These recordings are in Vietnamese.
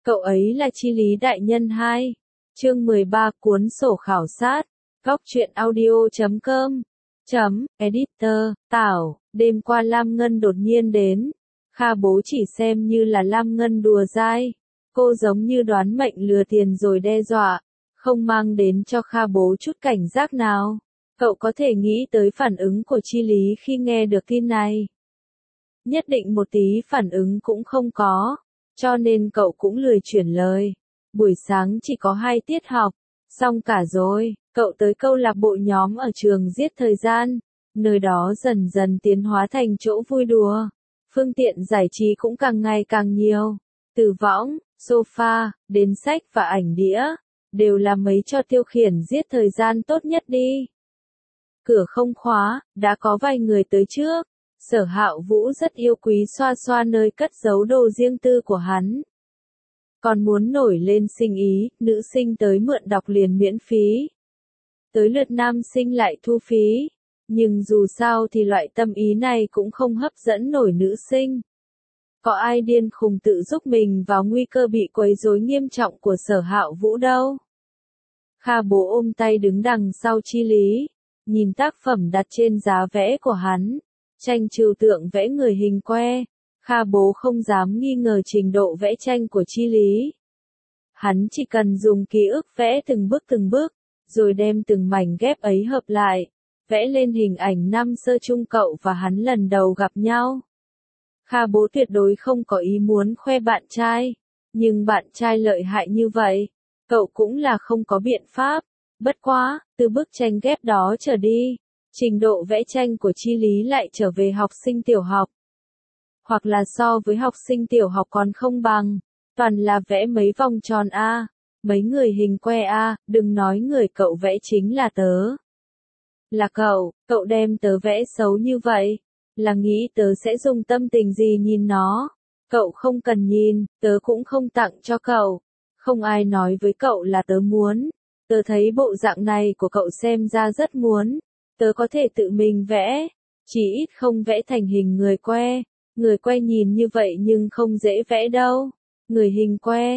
Cậu ấy là Chi Lý đại nhân 2. Chương 13 cuốn sổ khảo sát. Góc truyện audio.com. Editor, Tảo, đêm qua Lam Ngân đột nhiên đến. Kha bố chỉ xem như là Lam Ngân đùa dai. Cô giống như đoán mệnh lừa tiền rồi đe dọa, không mang đến cho Kha bố chút cảnh giác nào. Cậu có thể nghĩ tới phản ứng của Chi Lý khi nghe được tin này. Nhất định một tí phản ứng cũng không có, cho nên cậu cũng lười chuyển lời. Buổi sáng chỉ có 2 tiết học, xong cả rồi, cậu tới câu lạc bộ nhóm ở trường giết thời gian, nơi đó dần dần tiến hóa thành chỗ vui đùa. Phương tiện giải trí cũng càng ngày càng nhiều, từ võng, sofa, đến sách và ảnh đĩa, đều là mấy trò tiêu khiển giết thời gian tốt nhất đi. Cửa không khóa, đã có vài người tới trước. Sở Hạo Vũ rất yêu quý xoa xoa nơi cất giấu đồ riêng tư của hắn. Còn muốn nổi lên sinh ý, nữ sinh tới mượn đọc liền miễn phí. Tới lượt nam sinh lại thu phí. Nhưng dù sao thì loại tâm ý này cũng không hấp dẫn nổi nữ sinh. Có ai điên khùng tự giúp mình vào nguy cơ bị quấy rối nghiêm trọng của Sở Hạo Vũ đâu. Kha bố ôm tay đứng đằng sau Chi Lý, nhìn tác phẩm đặt trên giá vẽ của hắn. Tranh trừu tượng vẽ người hình que, Kha bố không dám nghi ngờ trình độ vẽ tranh của Chi Lý. Hắn chỉ cần dùng ký ức vẽ từng bước, rồi đem từng mảnh ghép ấy hợp lại, vẽ lên hình ảnh năm sơ chung cậu và hắn lần đầu gặp nhau. Kha bố tuyệt đối không có ý muốn khoe bạn trai, nhưng bạn trai lợi hại như vậy, cậu cũng là không có biện pháp. Bất quá, từ bức tranh ghép đó trở đi, trình độ vẽ tranh của Chi Lý lại trở về học sinh tiểu học. Hoặc là so với học sinh tiểu học còn không bằng, toàn là vẽ mấy vòng tròn A, mấy người hình que A, đừng nói người cậu vẽ chính là tớ. Là cậu đem tớ vẽ xấu như vậy, là nghĩ tớ sẽ dùng tâm tình gì nhìn nó. Cậu không cần nhìn, tớ cũng không tặng cho cậu. Không ai nói với cậu là tớ muốn. Tớ thấy bộ dạng này của cậu xem ra rất muốn. Tớ có thể tự mình vẽ, chỉ ít không vẽ thành hình người que. Người que nhìn như vậy nhưng không dễ vẽ đâu. Người hình que,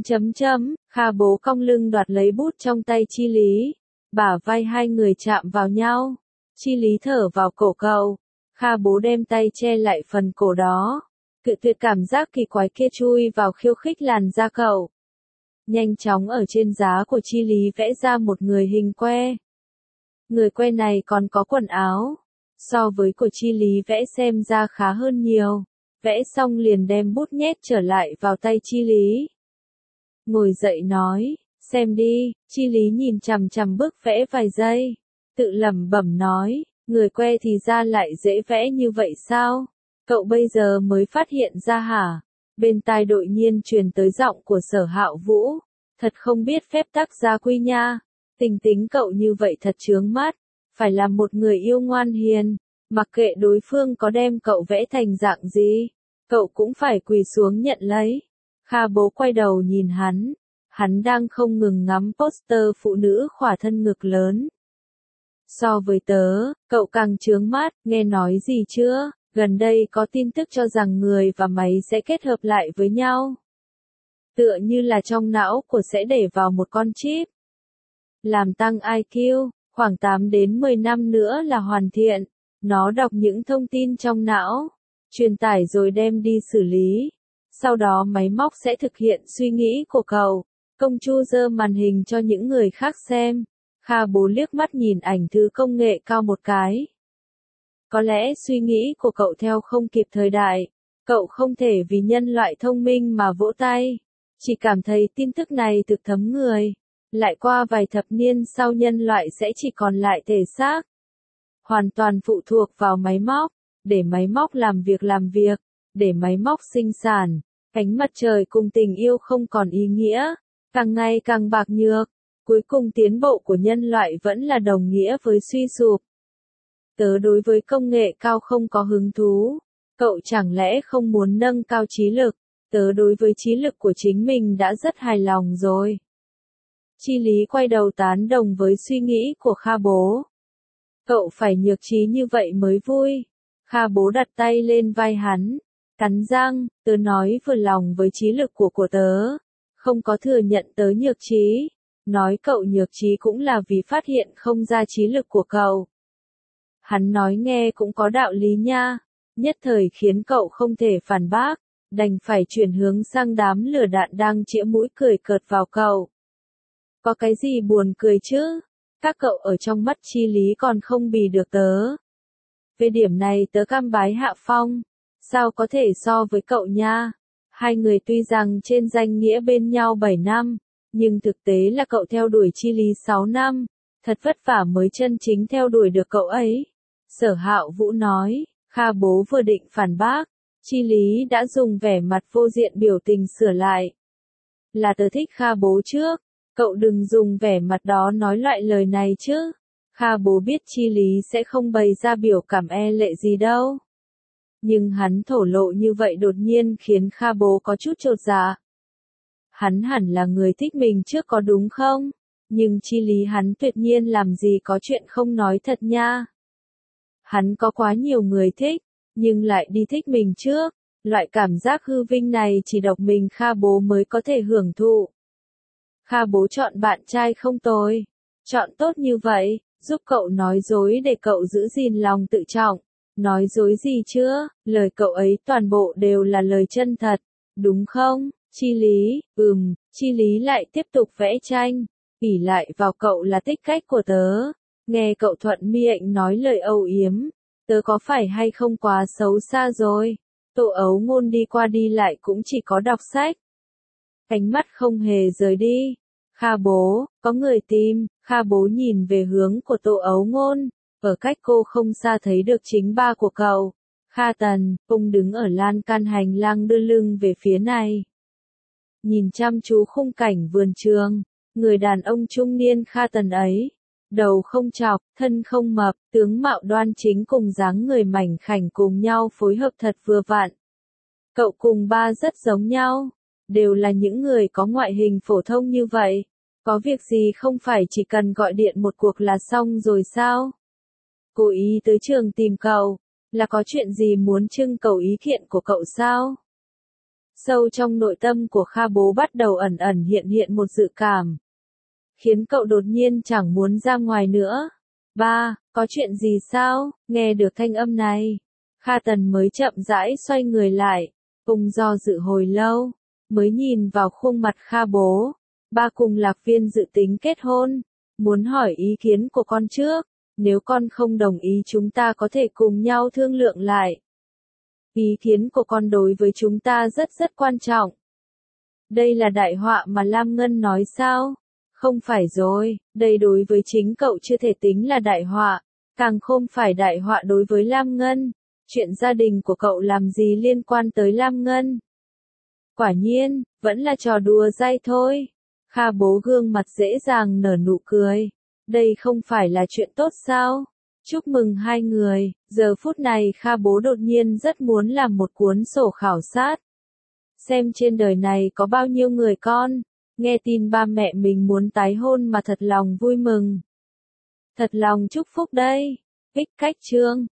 Kha bố cong lưng đoạt lấy bút trong tay Chi Lý. Bả vai hai người chạm vào nhau. Chi Lý thở vào cổ cậu. Kha bố đem tay che lại phần cổ đó. Cự tuyệt cảm giác kỳ quái kia chui vào khiêu khích làn da cậu. Nhanh chóng ở trên giá của Chi Lý vẽ ra một người hình que. Người que này còn có quần áo. So với của Chi Lý vẽ xem ra khá hơn nhiều. Vẽ xong liền đem bút nhét trở lại vào tay Chi Lý. Ngồi dậy nói, xem đi. Chi Lý nhìn chằm chằm bức vẽ vài giây. Tự lẩm bẩm nói, người que thì ra lại dễ vẽ như vậy sao? Cậu bây giờ mới phát hiện ra hả? Bên tai đột nhiên truyền tới giọng của Sở Hạo Vũ. Thật không biết phép tắc gia quy nha. Tình tính cậu như vậy thật chướng mắt. Phải là một người yêu ngoan hiền. Mặc kệ đối phương có đem cậu vẽ thành dạng gì, cậu cũng phải quỳ xuống nhận lấy. Kha bố quay đầu nhìn hắn. Hắn đang không ngừng ngắm poster phụ nữ khỏa thân ngực lớn. So với tớ, cậu càng chướng mắt, nghe nói gì chưa? Gần đây có tin tức cho rằng người và máy sẽ kết hợp lại với nhau. Tựa như là trong não của sẽ để vào một con chip. Làm tăng IQ, khoảng 8 đến 10 năm nữa là hoàn thiện. Nó đọc những thông tin trong não, truyền tải rồi đem đi xử lý. Sau đó máy móc sẽ thực hiện suy nghĩ của cậu. Công chu giơ màn hình cho những người khác xem. Kha bố liếc mắt nhìn ảnh thứ công nghệ cao một cái. Có lẽ suy nghĩ của cậu theo không kịp thời đại. Cậu không thể vì nhân loại thông minh mà vỗ tay. Chỉ cảm thấy tin tức này thực thấm người. Lại qua vài thập niên sau nhân loại sẽ chỉ còn lại thể xác. Hoàn toàn phụ thuộc vào máy móc. Để máy móc làm việc. Để máy móc sinh sản. Cánh mặt trời cùng tình yêu không còn ý nghĩa. Càng ngày càng bạc nhược. Cuối cùng tiến bộ của nhân loại vẫn là đồng nghĩa với suy sụp. Tớ đối với công nghệ cao không có hứng thú. Cậu chẳng lẽ không muốn nâng cao trí lực? Tớ đối với trí lực của chính mình đã rất hài lòng rồi. Chi Lý quay đầu tán đồng với suy nghĩ của Kha bố. Cậu phải nhược trí như vậy mới vui. Kha bố đặt tay lên vai hắn. Cắn răng, tớ nói vừa lòng với trí lực của tớ. không có thừa nhận tới Nhược Trí, nói cậu Nhược Trí cũng là vì phát hiện không ra trí lực của cậu. Hắn nói nghe cũng có đạo lý nha, nhất thời khiến cậu không thể phản bác, đành phải chuyển hướng sang đám lửa đạn đang chĩa mũi cười cợt vào cậu. Có cái gì buồn cười chứ? Các cậu ở trong mắt Chi Lý còn không bì được tớ. Về điểm này tớ cam bái hạ phong, sao có thể so với cậu nha? Hai người tuy rằng trên danh nghĩa bên nhau 7 năm, nhưng thực tế là cậu theo đuổi Chi Lý 6 năm, thật vất vả mới chân chính theo đuổi được cậu ấy. Sở Hạo Vũ nói, Kha Bố vừa định phản bác, Chi Lý đã dùng vẻ mặt vô diện biểu tình sửa lại. Là tớ thích Kha Bố trước, cậu đừng dùng vẻ mặt đó nói loại lời này chứ. Kha Bố biết Chi Lý sẽ không bày ra biểu cảm e lệ gì đâu. Nhưng hắn thổ lộ như vậy đột nhiên khiến Kha Bố có chút chột dạ. Hắn hẳn là người thích mình trước có đúng không? Nhưng Chi Lý hắn tuyệt nhiên làm gì có chuyện không nói thật nha. Hắn có quá nhiều người thích, nhưng lại đi thích mình trước. Loại cảm giác hư vinh này chỉ độc mình Kha Bố mới có thể hưởng thụ. Kha Bố chọn bạn trai không tồi. Chọn tốt như vậy, giúp cậu nói dối để cậu giữ gìn lòng tự trọng. Nói dối gì chưa? Lời cậu ấy toàn bộ đều là lời chân thật, đúng không? Chi Lý, Chi Lý lại tiếp tục vẽ tranh. ỷ lại vào cậu là tích cách của tớ. Nghe cậu thuận miệng nói lời âu yếm. Tớ có phải hay không quá xấu xa rồi? Tô Ấu Ngôn đi qua đi lại cũng chỉ có đọc sách. Ánh mắt không hề rời đi. Kha Bố, có người tìm. Kha Bố nhìn về hướng của Tô Ấu Ngôn. Ở cách cô không xa thấy được chính ba của cậu. Kha Tần, ông đứng ở lan can hành lang đưa lưng về phía này. Nhìn chăm chú khung cảnh vườn trường. Người đàn ông trung niên Kha Tần ấy. Đầu không chọc, thân không mập, tướng mạo đoan chính cùng dáng người mảnh khảnh cùng nhau phối hợp thật vừa vặn. Cậu cùng ba rất giống nhau, đều là những người có ngoại hình phổ thông như vậy. Có việc gì không phải chỉ cần gọi điện một cuộc là xong rồi sao? Cố ý tới trường tìm cậu, là có chuyện gì muốn trưng cầu ý kiến của cậu sao? Sâu trong nội tâm của Kha Bố bắt đầu ẩn ẩn hiện một dự cảm. Khiến cậu đột nhiên chẳng muốn ra ngoài nữa. Ba, có chuyện gì sao? Nghe được thanh âm này. Kha Tần mới chậm rãi xoay người lại. Ông do dự hồi lâu. Mới nhìn vào khuôn mặt Kha Bố. Ba cùng Lạc Viên dự tính kết hôn. Muốn hỏi ý kiến của con trước. Nếu con không đồng ý chúng ta có thể cùng nhau thương lượng lại. Ý kiến của con đối với chúng ta rất quan trọng. Đây là đại họa mà Lam Ngân nói sao? Không phải rồi, đây đối với chính cậu chưa thể tính là đại họa, càng không phải đại họa đối với Lam Ngân. Chuyện gia đình của cậu làm gì liên quan tới Lam Ngân? Quả nhiên, vẫn là trò đùa dai thôi. Kha Bố gương mặt dễ dàng nở nụ cười. Đây không phải là chuyện tốt sao? Chúc mừng hai người, giờ phút này Kha Bố đột nhiên rất muốn làm một cuốn sổ khảo sát. Xem trên đời này có bao nhiêu người con. Nghe tin ba mẹ mình muốn tái hôn mà thật lòng vui mừng. Thật lòng chúc phúc đây. Ích cách chương.